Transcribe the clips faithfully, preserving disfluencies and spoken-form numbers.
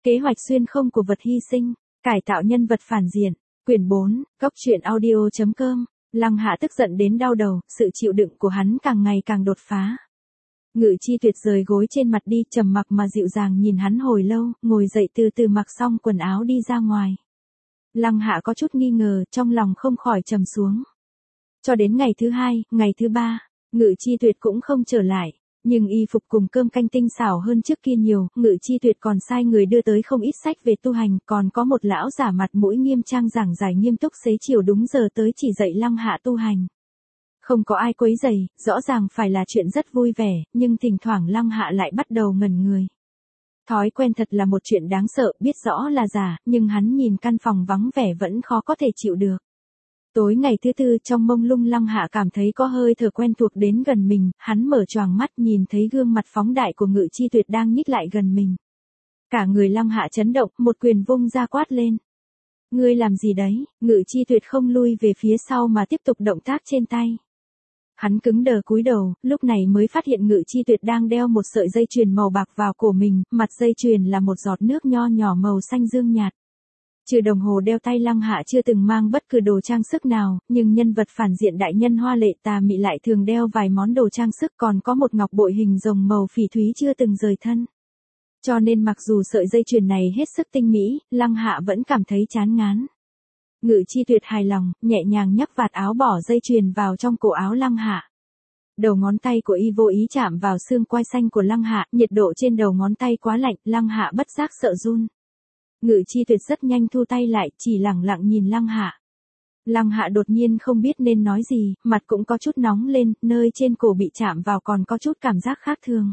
Kế hoạch xuyên không của vật hy sinh, cải tạo nhân vật phản diện, quyển bốn, góc truyện audio chấm com. Lăng Hạ tức giận đến đau đầu, sự chịu đựng của hắn càng ngày càng đột phá. Ngự Chi Tuyệt rời gối trên mặt đi, trầm mặc mà dịu dàng nhìn hắn hồi lâu, ngồi dậy từ từ mặc xong quần áo đi ra ngoài. Lăng Hạ có chút nghi ngờ, trong lòng không khỏi trầm xuống. Cho đến ngày thứ hai, ngày thứ ba, Ngự Chi Tuyệt cũng không trở lại. Nhưng y phục cùng cơm canh tinh xảo hơn trước kia nhiều, Ngự Chi Tuyệt còn sai người đưa tới không ít sách về tu hành, còn có một lão giả mặt mũi nghiêm trang giảng giải nghiêm túc xế chiều đúng giờ tới chỉ dạy Lăng Hạ tu hành. Không có ai quấy rầy, rõ ràng phải là chuyện rất vui vẻ, nhưng thỉnh thoảng Lăng Hạ lại bắt đầu ngẩn người. Thói quen thật là một chuyện đáng sợ, biết rõ là giả, nhưng hắn nhìn căn phòng vắng vẻ vẫn khó có thể chịu được. Tối ngày thứ tư trong mông lung Lăng Hạ cảm thấy có hơi thở quen thuộc đến gần mình, hắn mở choàng mắt nhìn thấy gương mặt phóng đại của Ngự Chi Tuyệt đang nhích lại gần mình. Cả người Lăng Hạ chấn động, một quyền vung ra quát lên. Ngươi làm gì đấy? Ngự Chi Tuyệt không lui về phía sau mà tiếp tục động tác trên tay. Hắn cứng đờ cúi đầu, lúc này mới phát hiện Ngự Chi Tuyệt đang đeo một sợi dây chuyền màu bạc vào cổ mình, mặt dây chuyền là một giọt nước nho nhỏ màu xanh dương nhạt. Trừ đồng hồ đeo tay Lăng Hạ chưa từng mang bất cứ đồ trang sức nào, nhưng nhân vật phản diện đại nhân hoa lệ tà mị lại thường đeo vài món đồ trang sức, còn có một ngọc bội hình rồng màu phỉ thúy chưa từng rời thân. Cho nên mặc dù sợi dây chuyền này hết sức tinh mỹ, Lăng Hạ vẫn cảm thấy chán ngán. Ngự Chi Tuyệt hài lòng, nhẹ nhàng nhấc vạt áo bỏ dây chuyền vào trong cổ áo Lăng Hạ. Đầu ngón tay của y vô ý chạm vào xương quai xanh của Lăng Hạ, nhiệt độ trên đầu ngón tay quá lạnh, Lăng Hạ bất giác sợ run. Ngự Chi Tuyệt rất nhanh thu tay lại, chỉ lẳng lặng nhìn Lăng Hạ. Lăng Hạ đột nhiên không biết nên nói gì, mặt cũng có chút nóng lên, nơi trên cổ bị chạm vào còn có chút cảm giác khác thường.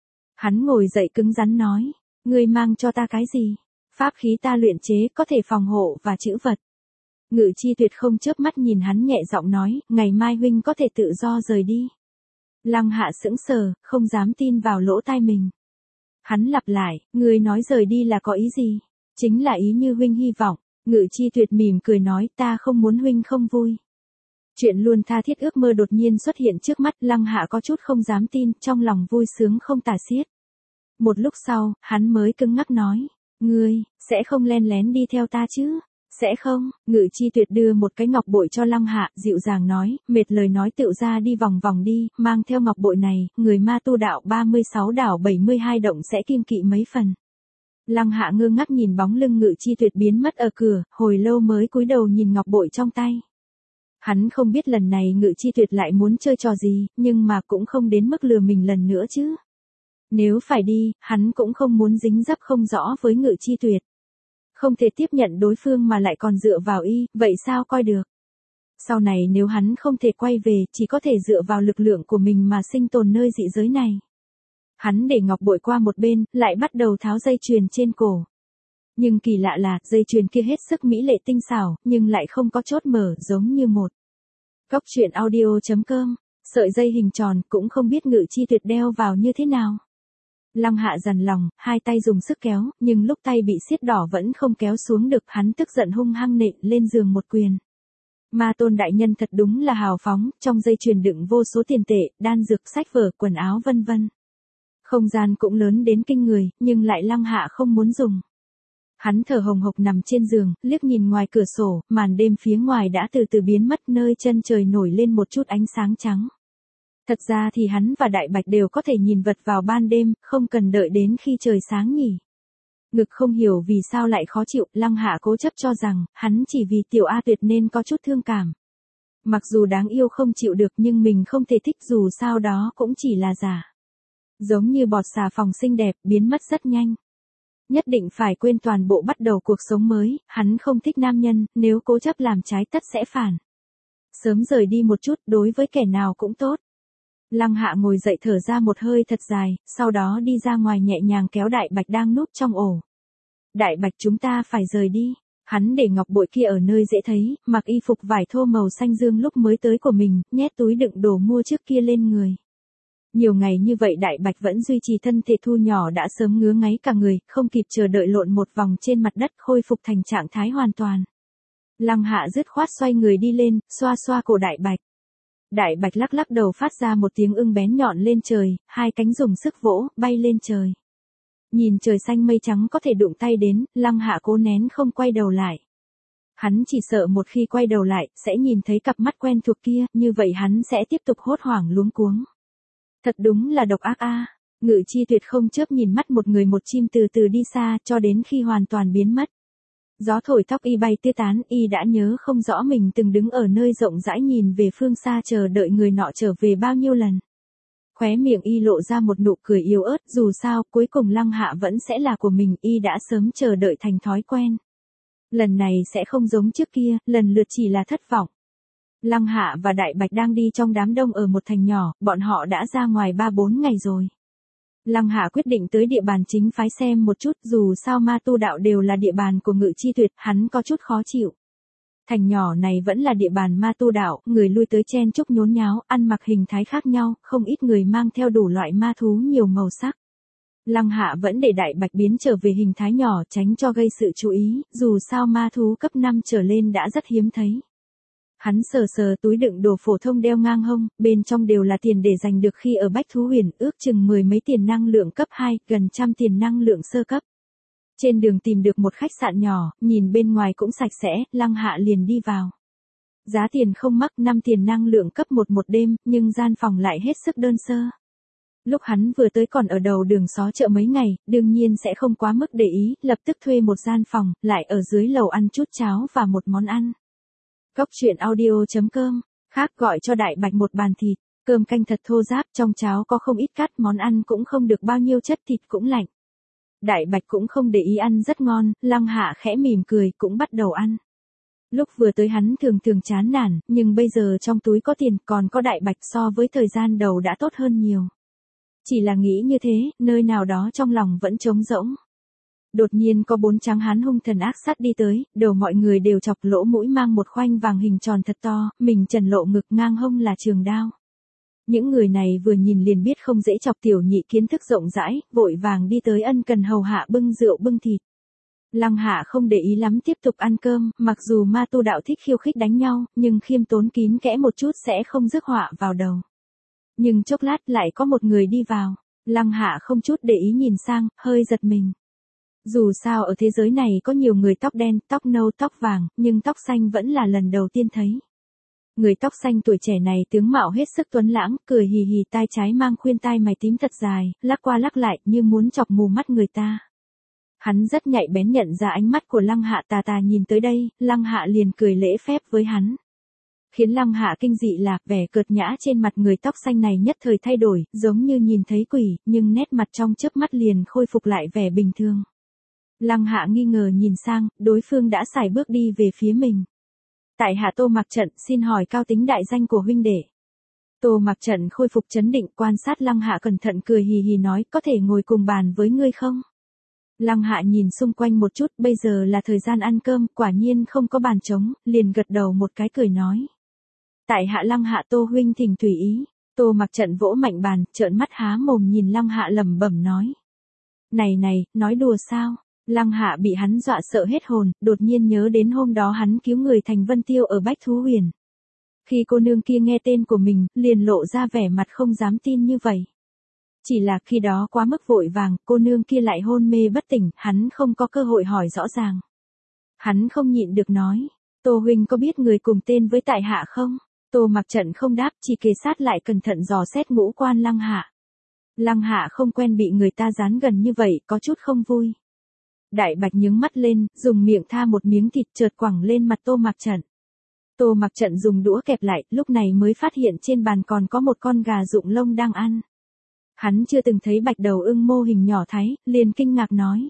Hắn ngồi dậy cứng rắn nói, ngươi mang cho ta cái gì? Pháp khí ta luyện chế có thể phòng hộ và trữ vật. Ngự Chi Tuyệt không chớp mắt nhìn hắn nhẹ giọng nói, ngày mai huynh có thể tự do rời đi. Lăng Hạ sững sờ, không dám tin vào lỗ tai mình. Hắn lặp lại, ngươi nói rời đi là có ý gì? Chính là ý như huynh hy vọng. Ngự Chi Tuyệt mỉm cười nói, ta không muốn huynh không vui. Chuyện luôn tha thiết ước mơ đột nhiên xuất hiện trước mắt, Lăng Hạ có chút không dám tin, trong lòng vui sướng không tả xiết. Một lúc sau, hắn mới cứng ngắc nói, ngươi, sẽ không len lén đi theo ta chứ? Sẽ không? Ngự Chi Tuyệt đưa một cái ngọc bội cho Lăng Hạ, dịu dàng nói, mệt lời nói tựu ra đi vòng vòng đi, mang theo ngọc bội này, người ma tu đạo ba mươi sáu đảo bảy mươi hai động sẽ kiêng kỵ mấy phần. Lăng Hạ ngơ ngác nhìn bóng lưng Ngự Chi Tuyệt biến mất ở cửa, hồi lâu mới cúi đầu nhìn ngọc bội trong tay. Hắn không biết lần này Ngự Chi Tuyệt lại muốn chơi trò gì, nhưng mà cũng không đến mức lừa mình lần nữa chứ. Nếu phải đi, hắn cũng không muốn dính dấp không rõ với Ngự Chi Tuyệt. Không thể tiếp nhận đối phương mà lại còn dựa vào y, vậy sao coi được. Sau này nếu hắn không thể quay về, chỉ có thể dựa vào lực lượng của mình mà sinh tồn nơi dị giới này. Hắn để ngọc bội qua một bên, lại bắt đầu tháo dây chuyền trên cổ. Nhưng kỳ lạ là, dây chuyền kia hết sức mỹ lệ tinh xảo, nhưng lại không có chốt mở, giống như một. Góc truyện audio chấm com, sợi dây hình tròn, cũng không biết Ngự Chi Tuyệt đeo vào như thế nào. Lăng Hạ dằn lòng, hai tay dùng sức kéo, nhưng lúc tay bị siết đỏ vẫn không kéo xuống được, hắn tức giận hung hăng nện lên giường một quyền. Ma Tôn đại nhân thật đúng là hào phóng, trong dây chuyền đựng vô số tiền tệ, đan dược, sách vở, quần áo vân vân. Không gian cũng lớn đến kinh người, nhưng lại Lăng Hạ không muốn dùng. Hắn thở hồng hộc nằm trên giường, liếc nhìn ngoài cửa sổ, màn đêm phía ngoài đã từ từ biến mất, nơi chân trời nổi lên một chút ánh sáng trắng. Thật ra thì hắn và Đại Bạch đều có thể nhìn vật vào ban đêm, không cần đợi đến khi trời sáng nhỉ. Ngực không hiểu vì sao lại khó chịu, Lăng Hạ cố chấp cho rằng, hắn chỉ vì Tiểu A Tuyệt nên có chút thương cảm. Mặc dù đáng yêu không chịu được nhưng mình không thể thích, dù sao đó cũng chỉ là giả. Giống như bọt xà phòng xinh đẹp, biến mất rất nhanh. Nhất định phải quên toàn bộ bắt đầu cuộc sống mới, hắn không thích nam nhân, nếu cố chấp làm trái tất sẽ phản. Sớm rời đi một chút, đối với kẻ nào cũng tốt. Lăng Hạ ngồi dậy thở ra một hơi thật dài, sau đó đi ra ngoài nhẹ nhàng kéo Đại Bạch đang núp trong ổ. Đại Bạch, chúng ta phải rời đi. Hắn để ngọc bội kia ở nơi dễ thấy, mặc y phục vải thô màu xanh dương lúc mới tới của mình, nhét túi đựng đồ mua trước kia lên người. Nhiều ngày như vậy Đại Bạch vẫn duy trì thân thể thu nhỏ đã sớm ngứa ngáy cả người, không kịp chờ đợi lộn một vòng trên mặt đất khôi phục thành trạng thái hoàn toàn. Lăng Hạ dứt khoát xoay người đi lên, xoa xoa cổ Đại Bạch. Đại Bạch lắc lắc đầu phát ra một tiếng ưng bén nhọn lên trời, hai cánh dùng sức vỗ, bay lên trời. Nhìn trời xanh mây trắng có thể đụng tay đến, Lăng Hạ cố nén không quay đầu lại. Hắn chỉ sợ một khi quay đầu lại, sẽ nhìn thấy cặp mắt quen thuộc kia, như vậy hắn sẽ tiếp tục hốt hoảng luống cuống. Thật đúng là độc ác a. Ngự Chi Tuyệt không chớp nhìn mắt một người một chim từ từ đi xa, cho đến khi hoàn toàn biến mất. Gió thổi tóc y bay tưa tán, y đã nhớ không rõ mình từng đứng ở nơi rộng rãi nhìn về phương xa chờ đợi người nọ trở về bao nhiêu lần. Khóe miệng y lộ ra một nụ cười yếu ớt, dù sao, cuối cùng Lăng Hạ vẫn sẽ là của mình, y đã sớm chờ đợi thành thói quen. Lần này sẽ không giống trước kia, lần lượt chỉ là thất vọng. Lăng Hạ và Đại Bạch đang đi trong đám đông ở một thành nhỏ, bọn họ đã ra ngoài ba bốn ngày rồi. Lăng Hạ quyết định tới địa bàn chính phái xem một chút, dù sao ma tu đạo đều là địa bàn của Ngự Chi Tuyệt, hắn có chút khó chịu. Thành nhỏ này vẫn là địa bàn ma tu đạo, người lui tới chen chúc nhốn nháo, ăn mặc hình thái khác nhau, không ít người mang theo đủ loại ma thú nhiều màu sắc. Lăng Hạ vẫn để Đại Bạch biến trở về hình thái nhỏ tránh cho gây sự chú ý, dù sao ma thú cấp năm trở lên đã rất hiếm thấy. Hắn sờ sờ túi đựng đồ phổ thông đeo ngang hông, bên trong đều là tiền để giành được khi ở Bách Thú Huyền, ước chừng mười mấy tiền năng lượng cấp hai, gần trăm tiền năng lượng sơ cấp. Trên đường tìm được một khách sạn nhỏ, nhìn bên ngoài cũng sạch sẽ, Lăng Hạ liền đi vào. Giá tiền không mắc, năm tiền năng lượng cấp một một đêm, nhưng gian phòng lại hết sức đơn sơ. Lúc hắn vừa tới còn ở đầu đường xó chợ mấy ngày, đương nhiên sẽ không quá mức để ý, lập tức thuê một gian phòng, lại ở dưới lầu ăn chút cháo và một món ăn. Góc truyện audio chấm com, khác gọi cho Đại Bạch một bàn thịt, cơm canh thật thô ráp, trong cháo có không ít cát, món ăn cũng không được bao nhiêu chất, thịt cũng lạnh. Đại Bạch cũng không để ý, ăn rất ngon, Lăng Hạ khẽ mỉm cười cũng bắt đầu ăn. Lúc vừa tới hắn thường thường chán nản, nhưng bây giờ trong túi có tiền, còn có Đại Bạch so với thời gian đầu đã tốt hơn nhiều. Chỉ là nghĩ như thế, nơi nào đó trong lòng vẫn trống rỗng. Đột nhiên có bốn tráng hán hung thần ác sát đi tới, đầu mọi người đều chọc lỗ mũi mang một khoanh vàng hình tròn thật to, mình trần lộ ngực, ngang hông là trường đao. Những người này vừa nhìn liền biết không dễ chọc, tiểu nhị kiến thức rộng rãi, vội vàng đi tới ân cần hầu hạ bưng rượu bưng thịt. Lăng Hạ không để ý lắm, tiếp tục ăn cơm, mặc dù ma tu đạo thích khiêu khích đánh nhau, nhưng khiêm tốn kín kẽ một chút sẽ không rước họa vào đầu. Nhưng chốc lát lại có một người đi vào, Lăng Hạ không chút để ý nhìn sang, hơi giật mình. Dù sao ở thế giới này có nhiều người tóc đen, tóc nâu, tóc vàng, nhưng tóc xanh vẫn là lần đầu tiên thấy. Người tóc xanh tuổi trẻ này tướng mạo hết sức tuấn lãng, cười hì hì, tai trái mang khuyên tai mày tím thật dài, lắc qua lắc lại như muốn chọc mù mắt người ta. Hắn rất nhạy bén nhận ra ánh mắt của Lăng Hạ, tà tà nhìn tới đây, Lăng Hạ liền cười lễ phép với hắn. Khiến Lăng Hạ kinh dị là vẻ cợt nhã trên mặt người tóc xanh này nhất thời thay đổi, giống như nhìn thấy quỷ, nhưng nét mặt trong chớp mắt liền khôi phục lại vẻ bình thường. Lăng Hạ nghi ngờ nhìn sang, đối phương đã sải bước đi về phía mình. Tại hạ Tô Mặc Trận, xin hỏi cao tính đại danh của huynh đệ. Tô Mặc Trận khôi phục trấn định, quan sát Lăng Hạ cẩn thận, cười hì hì nói, có thể ngồi cùng bàn với ngươi không? Lăng Hạ nhìn xung quanh một chút, bây giờ là thời gian ăn cơm, quả nhiên không có bàn trống, liền gật đầu một cái cười nói. Tại hạ Lăng Hạ Tô huynh thỉnh tùy ý. Tô Mặc Trận vỗ mạnh bàn, trợn mắt há mồm nhìn Lăng Hạ lẩm bẩm nói. Này này, nói đùa sao? Lăng Hạ bị hắn dọa sợ hết hồn, đột nhiên nhớ đến hôm đó hắn cứu người thành Vân Tiêu ở Bách Thú Huyền. Khi cô nương kia nghe tên của mình, liền lộ ra vẻ mặt không dám tin như vậy. Chỉ là khi đó quá mức vội vàng, cô nương kia lại hôn mê bất tỉnh, hắn không có cơ hội hỏi rõ ràng. Hắn không nhịn được nói, Tô huynh có biết người cùng tên với tại hạ không? Tô Mặc Trận không đáp, chỉ kề sát lại cẩn thận dò xét ngũ quan Lăng Hạ. Lăng Hạ không quen bị người ta dán gần như vậy, có chút không vui. Đại Bạch nhướng mắt lên, dùng miệng tha một miếng thịt chợt quẳng lên mặt Tô Mặc Trận. Tô Mặc Trận dùng đũa kẹp lại, lúc này mới phát hiện trên bàn còn có một con gà rụng lông đang ăn. Hắn chưa từng thấy bạch đầu ưng mô hình nhỏ thái, liền kinh ngạc nói.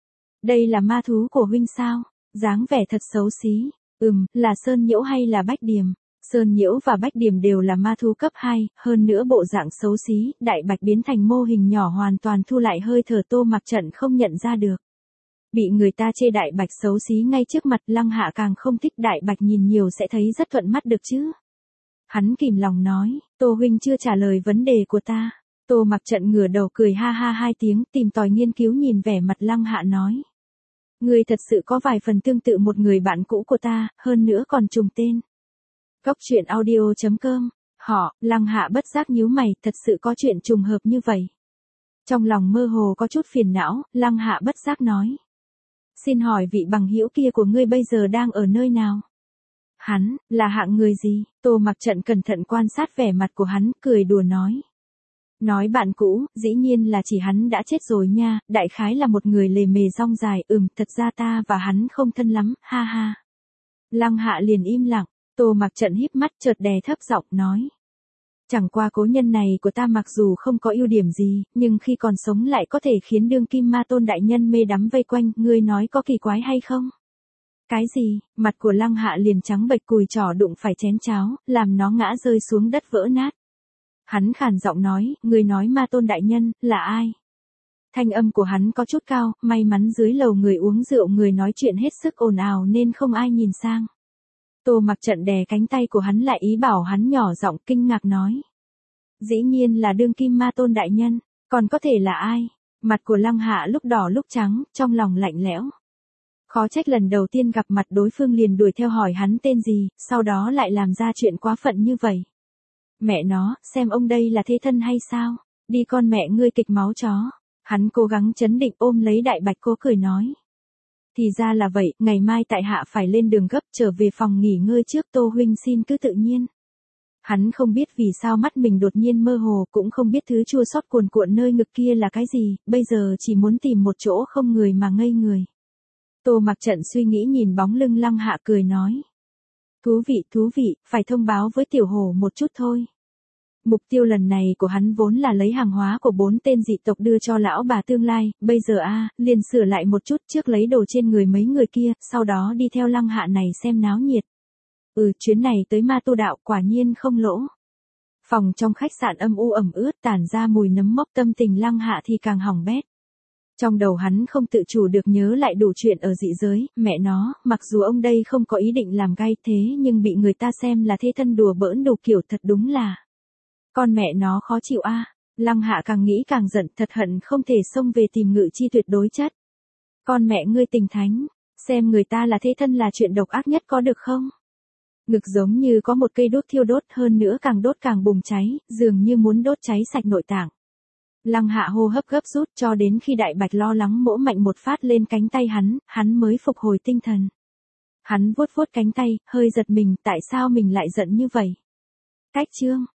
Đây là ma thú của huynh sao? Dáng vẻ thật xấu xí. Ừm, là Sơn Nhiễu hay là Bách Điềm? Sơn Nhiễu và Bách Điềm đều là ma thú cấp hai, hơn nữa bộ dạng xấu xí, Đại Bạch biến thành mô hình nhỏ hoàn toàn thu lại hơi thở, Tô Mặc Trận không nhận ra được. Bị người ta chê Đại Bạch xấu xí ngay trước mặt, Lăng Hạ càng không thích, Đại Bạch nhìn nhiều sẽ thấy rất thuận mắt được chứ. Hắn kìm lòng nói, Tô huynh chưa trả lời vấn đề của ta. Tô Mặc Trận ngửa đầu cười ha ha hai tiếng, tìm tòi nghiên cứu nhìn vẻ mặt Lăng Hạ nói. Ngươi thật sự có vài phần tương tự một người bạn cũ của ta, hơn nữa còn trùng tên. Góc truyện audio chấm com, họ, Lăng Hạ bất giác nhíu mày, thật sự có chuyện trùng hợp như vậy. Trong lòng mơ hồ có chút phiền não, Lăng Hạ bất giác nói. Xin hỏi vị bằng hữu kia của ngươi bây giờ đang ở nơi nào? Hắn, là hạng người gì? Tô Mặc Trận cẩn thận quan sát vẻ mặt của hắn, cười đùa nói. Nói bạn cũ, dĩ nhiên là chỉ hắn đã chết rồi nha, đại khái là một người lề mề rong dài, ừm, thật ra ta và hắn không thân lắm, ha ha. Lăng Hạ liền im lặng, Tô Mặc Trận híp mắt chợt đè thấp giọng nói. Chẳng qua cố nhân này của ta mặc dù không có ưu điểm gì, nhưng khi còn sống lại có thể khiến đương kim ma tôn đại nhân mê đắm vây quanh, ngươi nói có kỳ quái hay không? Cái gì? Mặt của Lăng Hạ liền trắng bệch, cùi trỏ đụng phải chén cháo, làm nó ngã rơi xuống đất vỡ nát. Hắn khàn giọng nói, ngươi nói ma tôn đại nhân, là ai? Thanh âm của hắn có chút cao, may mắn dưới lầu người uống rượu người nói chuyện hết sức ồn ào nên không ai nhìn sang. Tô Mặc Trận đè cánh tay của hắn lại ý bảo hắn nhỏ giọng kinh ngạc nói. Dĩ nhiên là đương kim ma tôn đại nhân, còn có thể là ai? Mặt của Lăng Hạ lúc đỏ lúc trắng, trong lòng lạnh lẽo. Khó trách lần đầu tiên gặp mặt đối phương liền đuổi theo hỏi hắn tên gì, sau đó lại làm ra chuyện quá phận như vậy. Mẹ nó, xem ông đây là thế thân hay sao? Đi con mẹ ngươi kịch máu chó. Hắn cố gắng chấn định ôm lấy Đại Bạch Cô cười nói. Thì ra là vậy, ngày mai tại hạ phải lên đường gấp trở về phòng nghỉ ngơi trước, Tô huynh xin cứ tự nhiên. Hắn không biết vì sao mắt mình đột nhiên mơ hồ, cũng không biết thứ chua xót cuồn cuộn nơi ngực kia là cái gì, bây giờ chỉ muốn tìm một chỗ không người mà ngây người. Tô Mặc Trận suy nghĩ nhìn bóng lưng Lăng Hạ cười nói. Thú vị, thú vị, phải thông báo với tiểu hổ một chút thôi. Mục tiêu lần này của hắn vốn là lấy hàng hóa của bốn tên dị tộc đưa cho lão bà tương lai, bây giờ a à, liền sửa lại một chút, trước lấy đồ trên người mấy người kia, sau đó đi theo Lăng Hạ này xem náo nhiệt. Ừ, chuyến này tới Ma Tu Đạo quả nhiên không lỗ. Phòng trong khách sạn âm u ẩm ướt tản ra mùi nấm mốc, tâm tình Lăng Hạ thì càng hỏng bét. Trong đầu hắn không tự chủ được nhớ lại đủ chuyện ở dị giới, mẹ nó, mặc dù ông đây không có ý định làm gay thế nhưng bị người ta xem là thế thân đùa bỡn đủ kiểu thật đúng là. Con mẹ nó khó chịu a. À. Lăng Hạ càng nghĩ càng giận, thật hận không thể xông về tìm Ngự Chi tuyệt đối chất. Con mẹ ngươi tình thánh, xem người ta là thế thân là chuyện độc ác nhất có được không? Ngực giống như có một cây đốt thiêu đốt, hơn nữa càng đốt càng bùng cháy, dường như muốn đốt cháy sạch nội tạng. Lăng Hạ hô hấp gấp rút cho đến khi Đại Bạch lo lắng mỗ mạnh một phát lên cánh tay hắn, hắn mới phục hồi tinh thần. Hắn vuốt vuốt cánh tay, hơi giật mình, tại sao mình lại giận như vậy? Cách chương